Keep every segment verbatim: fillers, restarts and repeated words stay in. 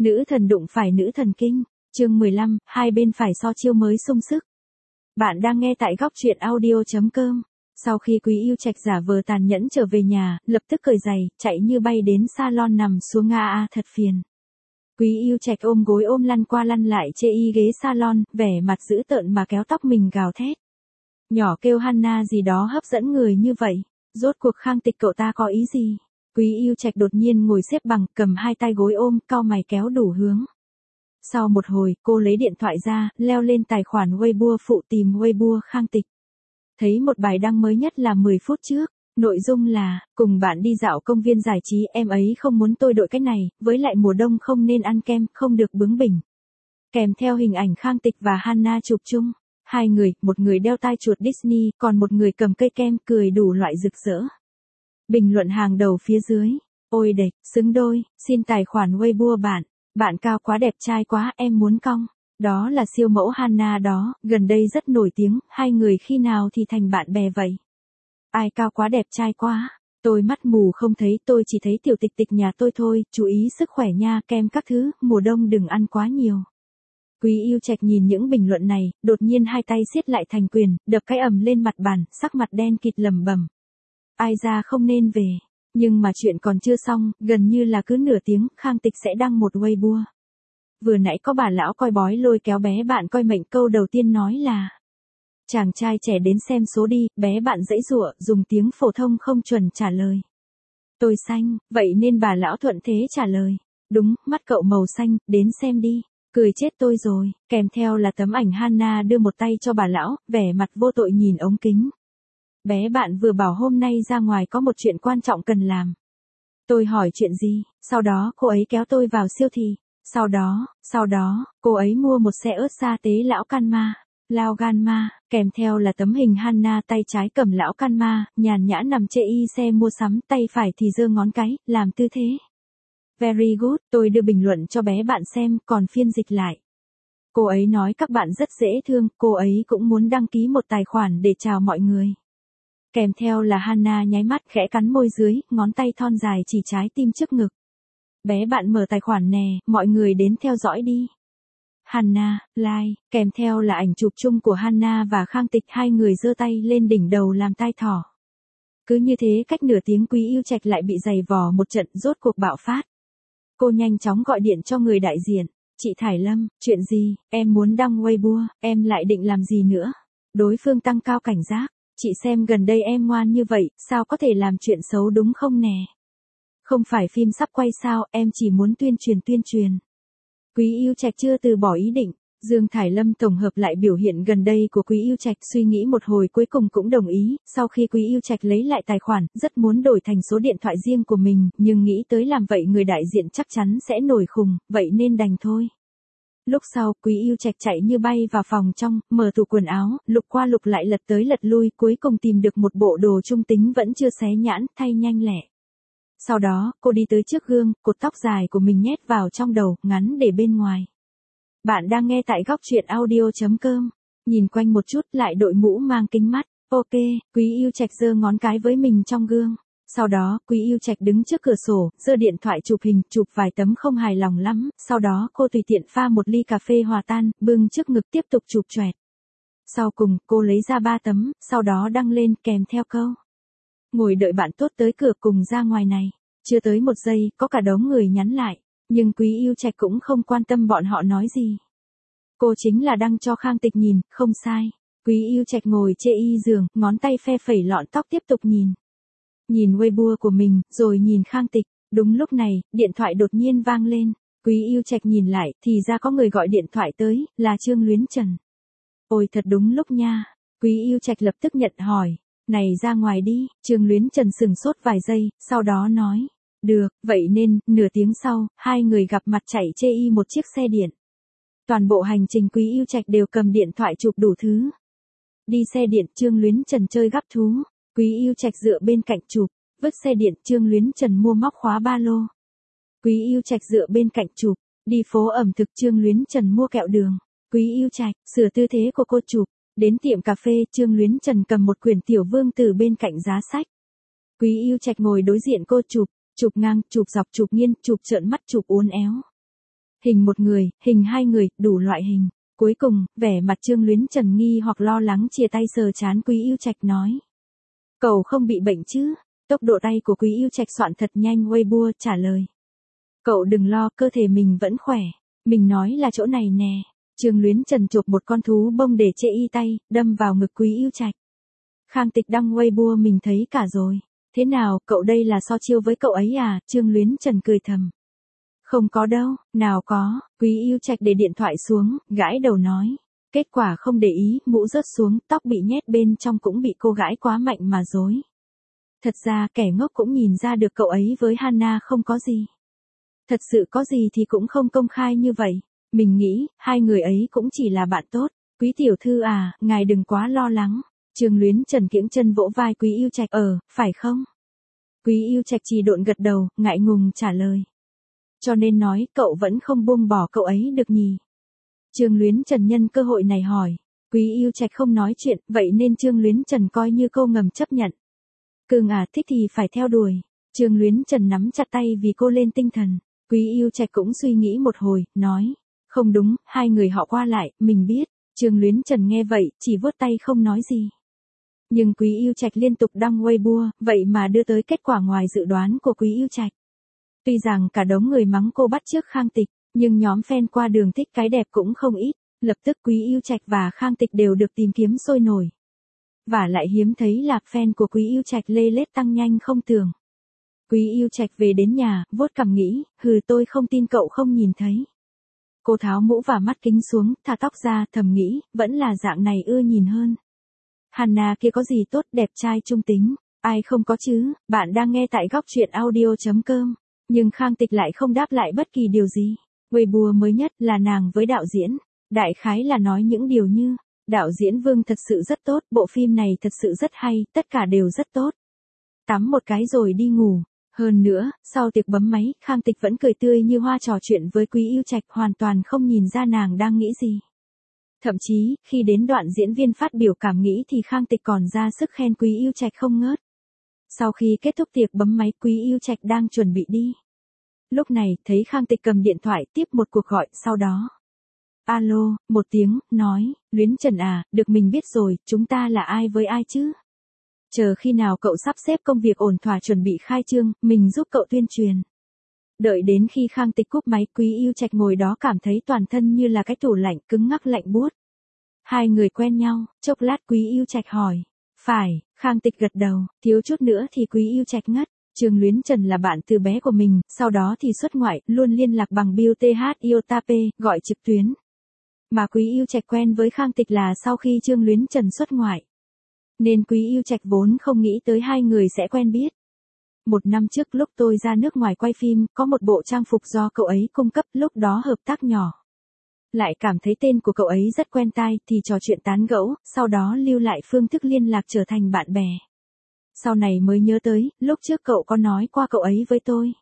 Nữ thần đụng phải nữ thần kinh, chương mười lăm, hai bên phải so chiêu mới sung sức. Bạn đang nghe tại góc truyện audio.com. Sau khi Quý Yêu Trạch giả vờ tàn nhẫn trở về nhà, lập tức cởi giày, chạy như bay đến salon nằm xuống a a thật phiền. Quý Yêu Trạch ôm gối ôm lăn qua lăn lại chê y ghế salon, vẻ mặt dữ tợn mà kéo tóc mình gào thét. Nhỏ kêu Hana gì đó hấp dẫn người như vậy, rốt cuộc Khang Tịch cậu ta có ý gì? Quý Yêu Trạch đột nhiên ngồi xếp bằng, cầm hai tay gối ôm, cau mày kéo đủ hướng. Sau một hồi, cô lấy điện thoại ra, leo lên tài khoản Weibo phụ tìm Weibo Khang Tịch. Thấy một bài đăng mới nhất là mười phút trước, nội dung là, cùng bạn đi dạo công viên giải trí, em ấy không muốn tôi đội cái này, với lại mùa đông không nên ăn kem, không được bướng bỉnh. Kèm theo hình ảnh Khang Tịch và Hana chụp chung. Hai người, một người đeo tai chuột Disney, còn một người cầm cây kem, cười đủ loại rực rỡ. Bình luận hàng đầu phía dưới. Ôi đệch, xứng đôi, xin tài khoản Weibo bạn. Bạn cao quá đẹp trai quá, em muốn cong. Đó là siêu mẫu Hana đó, gần đây rất nổi tiếng, hai người khi nào thì thành bạn bè vậy? Ai cao quá đẹp trai quá? Tôi mắt mù không thấy, tôi chỉ thấy tiểu tịch tịch nhà tôi thôi, chú ý sức khỏe nha, kem các thứ, mùa đông đừng ăn quá nhiều. Quý Yêu Trạch nhìn những bình luận này, đột nhiên hai tay siết lại thành quyền, đập cái ầm lên mặt bàn, sắc mặt đen kịt lẩm bẩm. Ai ra không nên về. Nhưng mà chuyện còn chưa xong, gần như là cứ nửa tiếng, Khang Tịch sẽ đăng một Weibo. Vừa nãy có bà lão coi bói lôi kéo bé bạn coi mệnh, câu đầu tiên nói là: chàng trai trẻ đến xem số đi, bé bạn giãy giụa, dùng tiếng phổ thông không chuẩn trả lời. Tôi xanh, vậy nên bà lão thuận thế trả lời. Đúng, mắt cậu màu xanh, đến xem đi. Cười chết tôi rồi, kèm theo là tấm ảnh Hana đưa một tay cho bà lão, vẻ mặt vô tội nhìn ống kính. Bé bạn vừa bảo hôm nay ra ngoài có một chuyện quan trọng cần làm. Tôi hỏi chuyện gì, sau đó cô ấy kéo tôi vào siêu thị. Sau đó, sau đó, cô ấy mua một xe ớt sa tế lão Canma, lao gan ma, kèm theo là tấm hình Hana tay trái cầm lão Canma, nhàn nhã nằm chê y xe mua sắm, tay phải thì giơ ngón cái, làm tư thế. Very good, tôi đưa bình luận cho bé bạn xem, còn phiên dịch lại. Cô ấy nói các bạn rất dễ thương, cô ấy cũng muốn đăng ký một tài khoản để chào mọi người. Kèm theo là Hana nháy mắt khẽ cắn môi dưới, ngón tay thon dài chỉ trái tim trước ngực. Bé bạn mở tài khoản nè, mọi người đến theo dõi đi. Hana, like, kèm theo là ảnh chụp chung của Hana và Khang Tịch, hai người giơ tay lên đỉnh đầu làm tai thỏ. Cứ như thế cách nửa tiếng Quý Yêu Trạch lại bị giày vò một trận, rốt cuộc bạo phát. Cô nhanh chóng gọi điện cho người đại diện. Chị Thải Lâm, chuyện gì, em muốn đăng Weibo, em lại định làm gì nữa? Đối phương tăng cao cảnh giác. Chị xem gần đây em ngoan như vậy, sao có thể làm chuyện xấu đúng không nè? Không phải phim sắp quay sao, em chỉ muốn tuyên truyền tuyên truyền. Quý Yêu Trạch chưa từ bỏ ý định. Dương Thải Lâm tổng hợp lại biểu hiện gần đây của Quý Yêu Trạch, suy nghĩ một hồi cuối cùng cũng đồng ý. Sau khi Quý Yêu Trạch lấy lại tài khoản, rất muốn đổi thành số điện thoại riêng của mình, nhưng nghĩ tới làm vậy người đại diện chắc chắn sẽ nổi khùng, vậy nên đành thôi. Lúc sau, Quý Yêu Trạch chạy như bay vào phòng trong, mở tủ quần áo, lục qua lục lại lật tới lật lui, cuối cùng tìm được một bộ đồ trung tính vẫn chưa xé nhãn, thay nhanh lẹ. Sau đó, cô đi tới trước gương, cột tóc dài của mình nhét vào trong đầu, ngắn để bên ngoài. Bạn đang nghe tại góc truyện audio.com. Nhìn quanh một chút, lại đội mũ mang kính mắt. Ok, Quý Yêu Trạch giơ ngón cái với mình trong gương. Sau đó, Quý Yêu Trạch đứng trước cửa sổ, giơ điện thoại chụp hình, chụp vài tấm không hài lòng lắm. Sau đó, cô tùy tiện pha một ly cà phê hòa tan, bưng trước ngực tiếp tục chụp choẹt. Sau cùng, cô lấy ra ba tấm, sau đó đăng lên kèm theo câu: ngồi đợi bạn tốt tới cửa cùng ra ngoài này. Chưa tới một giây, có cả đống người nhắn lại. Nhưng Quý Yêu Trạch cũng không quan tâm bọn họ nói gì. Cô chính là đăng cho Khang Tịch nhìn, không sai. Quý Yêu Trạch ngồi chê y giường, ngón tay phe phẩy lọn tóc tiếp tục nhìn. Nhìn Weibo của mình, rồi nhìn Khang Tịch. Đúng lúc này, điện thoại đột nhiên vang lên. Quý Yêu Trạch nhìn lại, thì ra có người gọi điện thoại tới, là Trương Luyến Trần. Ôi thật đúng lúc nha. Quý Yêu Trạch lập tức nhận hỏi. Này ra ngoài đi, Trương Luyến Trần sừng sốt vài giây, sau đó nói. Được, vậy nên, nửa tiếng sau, hai người gặp mặt chạy chê y một chiếc xe điện. Toàn bộ hành trình Quý Yêu Trạch đều cầm điện thoại chụp đủ thứ. Đi xe điện, Trương Luyến Trần chơi gắp thú. Quý Yêu Trạch dựa bên cạnh chụp, vứt xe điện, Trương Luyến Trần mua móc khóa ba lô. Quý Yêu Trạch dựa bên cạnh chụp, đi phố ẩm thực, Trương Luyến Trần mua kẹo đường. Quý Yêu Trạch, sửa tư thế của cô chụp, đến tiệm cà phê, Trương Luyến Trần cầm một quyển Tiểu Vương Tử bên cạnh giá sách. Quý Yêu Trạch ngồi đối diện cô chụp, chụp ngang, chụp dọc, chụp nghiêng, chụp trợn mắt, chụp uốn éo. Hình một người, hình hai người, đủ loại hình. Cuối cùng, vẻ mặt Trương Luyến Trần nghi hoặc lo lắng chia tay sờ chán Quý Yêu Trạch nói. Cậu không bị bệnh chứ? Tốc độ tay của Quý Yêu Trạch soạn thật nhanh Weibo trả lời. Cậu đừng lo, cơ thể mình vẫn khỏe. Mình nói là chỗ này nè. Trương Luyến Trần chụp một con thú bông để chê y tay, đâm vào ngực Quý Yêu Trạch. Khang Tịch đăng Weibo mình thấy cả rồi. Thế nào, cậu đây là so chiêu với cậu ấy à? Trương Luyến Trần cười thầm. Không có đâu, nào có. Quý Yêu Trạch để điện thoại xuống, gãi đầu nói. Kết quả không để ý, mũ rớt xuống, tóc bị nhét bên trong cũng bị cô gãi quá mạnh mà dối. Thật ra kẻ ngốc cũng nhìn ra được cậu ấy với Hana không có gì. Thật sự có gì thì cũng không công khai như vậy. Mình nghĩ, hai người ấy cũng chỉ là bạn tốt. Quý tiểu thư à, ngài đừng quá lo lắng. Trương Luyến Trần kiễng chân vỗ vai Quý Yêu Trạch. Ờ, phải không? Quý Yêu Trạch trì độn gật đầu, ngại ngùng trả lời. Cho nên nói, cậu vẫn không buông bỏ cậu ấy được nhỉ? Trương Luyến Trần nhân cơ hội này hỏi. Quý Yêu Trạch không nói chuyện, vậy nên Trương Luyến Trần coi như câu ngầm chấp nhận. Cưng à, thích thì phải theo đuổi. Trương Luyến Trần nắm chặt tay vì cô lên tinh thần. Quý Yêu Trạch cũng suy nghĩ một hồi, nói. Không đúng, hai người họ qua lại, mình biết. Trương Luyến Trần nghe vậy, chỉ vuốt tay không nói gì. Nhưng Quý Yêu Trạch liên tục đăng Weibo, vậy mà đưa tới kết quả ngoài dự đoán của Quý Yêu Trạch. Tuy rằng cả đống người mắng cô bắt chước Khang Tịch, nhưng nhóm fan qua đường thích cái đẹp cũng không ít. Lập tức Quý Yêu Trạch và Khang Tịch đều được tìm kiếm sôi nổi. Và lại hiếm thấy là fan của Quý Yêu Trạch lê lết tăng nhanh không tưởng. Quý Yêu Trạch về đến nhà, vuốt cằm nghĩ, hừ tôi không tin cậu không nhìn thấy. Cô tháo mũ và mắt kính xuống, thả tóc ra, thầm nghĩ, vẫn là dạng này ưa nhìn hơn. Hana kia có gì tốt, đẹp trai trung tính, ai không có chứ, bạn đang nghe tại góc truyện audio chấm com. Nhưng Khang Tịch lại không đáp lại bất kỳ điều gì. Weibo mới nhất là nàng với đạo diễn. Đại khái là nói những điều như, đạo diễn Vương thật sự rất tốt, bộ phim này thật sự rất hay, tất cả đều rất tốt. Tắm một cái rồi đi ngủ. Hơn nữa, sau tiệc bấm máy, Khang Tịch vẫn cười tươi như hoa trò chuyện với Quý Yêu Trạch, hoàn toàn không nhìn ra nàng đang nghĩ gì. Thậm chí, khi đến đoạn diễn viên phát biểu cảm nghĩ thì Khang Tịch còn ra sức khen Quý Yêu Trạch không ngớt. Sau khi kết thúc tiệc bấm máy, Quý Yêu Trạch đang chuẩn bị đi. Lúc này, thấy Khang Tịch cầm điện thoại tiếp một cuộc gọi, sau đó. Alo, một tiếng, nói, Luyến Trần à, được mình biết rồi, chúng ta là ai với ai chứ? Chờ khi nào cậu sắp xếp công việc ổn thỏa chuẩn bị khai trương, mình giúp cậu tuyên truyền. Đợi đến khi Khang Tịch cúp máy, Quý Yêu Trạch ngồi đó cảm thấy toàn thân như là cái tủ lạnh cứng ngắc lạnh buốt. Hai người quen nhau, chốc lát Quý Yêu Trạch hỏi. Phải, Khang Tịch gật đầu, thiếu chút nữa thì Quý Yêu Trạch ngất. Trương Luyến Trần là bạn từ bé của mình, sau đó thì xuất ngoại, luôn liên lạc bằng Bill tê hát Iotap, gọi trực tuyến. Mà Quý Yêu Trạch quen với Khang Tịch là sau khi Trương Luyến Trần xuất ngoại. Nên Quý Yêu Trạch vốn không nghĩ tới hai người sẽ quen biết. Một năm trước lúc tôi ra nước ngoài quay phim, có một bộ trang phục do cậu ấy cung cấp, lúc đó hợp tác nhỏ. Lại cảm thấy tên của cậu ấy rất quen tai thì trò chuyện tán gẫu, sau đó lưu lại phương thức liên lạc trở thành bạn bè. Sau này mới nhớ tới, lúc trước cậu có nói qua cậu ấy với tôi.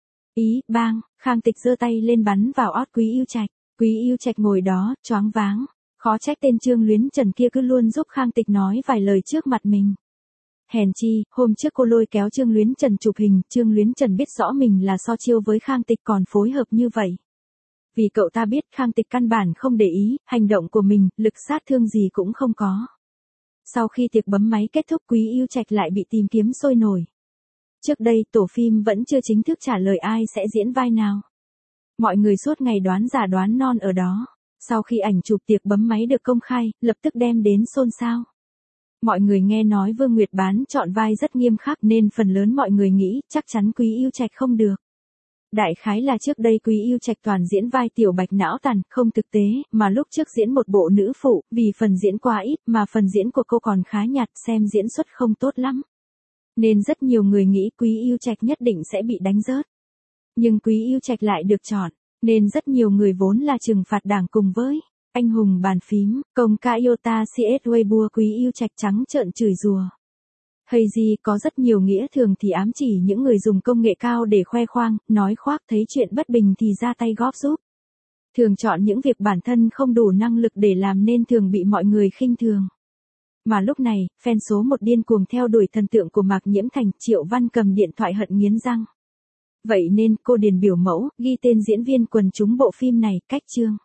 Ý, bang, Khang Tịch giơ tay lên bắn vào ót Quý Yêu Trạch. Quý Yêu Trạch ngồi đó, choáng váng. Khó trách tên Trương Luyến Trần kia cứ luôn giúp Khang Tịch nói vài lời trước mặt mình. Hèn chi, hôm trước cô lôi kéo Trương Luyến Trần chụp hình, Trương Luyến Trần biết rõ mình là so chiêu với Khang Tịch còn phối hợp như vậy. Vì cậu ta biết Khang Tịch căn bản không để ý, hành động của mình, lực sát thương gì cũng không có. Sau khi tiệc bấm máy kết thúc, Quý Yêu Trạch lại bị tìm kiếm sôi nổi. Trước đây, tổ phim vẫn chưa chính thức trả lời ai sẽ diễn vai nào. Mọi người suốt ngày đoán giả đoán non ở đó. Sau khi ảnh chụp tiệc bấm máy được công khai, lập tức đem đến xôn xao. Mọi người nghe nói Vương Nguyệt Bán chọn vai rất nghiêm khắc nên phần lớn mọi người nghĩ chắc chắn Quý Yêu Trạch không được. Đại khái là trước đây Quý Yêu Trạch toàn diễn vai tiểu bạch não tàn, không thực tế, mà lúc trước diễn một bộ nữ phụ, vì phần diễn quá ít mà phần diễn của cô còn khá nhạt, xem diễn xuất không tốt lắm. Nên rất nhiều người nghĩ Quý Yêu Trạch nhất định sẽ bị đánh rớt. Nhưng Quý Yêu Trạch lại được chọn, nên rất nhiều người vốn là trừng phạt đảng cùng với anh hùng bàn phím, công ca Iota xê ét Weibo Quý Yêu Trạch trắng trợn chửi rủa. Hay gì có rất nhiều nghĩa thường thì ám chỉ những người dùng công nghệ cao để khoe khoang, nói khoác thấy chuyện bất bình thì ra tay góp giúp. Thường chọn những việc bản thân không đủ năng lực để làm nên thường bị mọi người khinh thường. Mà lúc này, fan số một điên cuồng theo đuổi thần tượng của Mạc Nhiễm Thành, Triệu Văn cầm điện thoại hận nghiến răng. Vậy nên cô điền biểu mẫu, ghi tên diễn viên quần chúng bộ phim này, cách chương.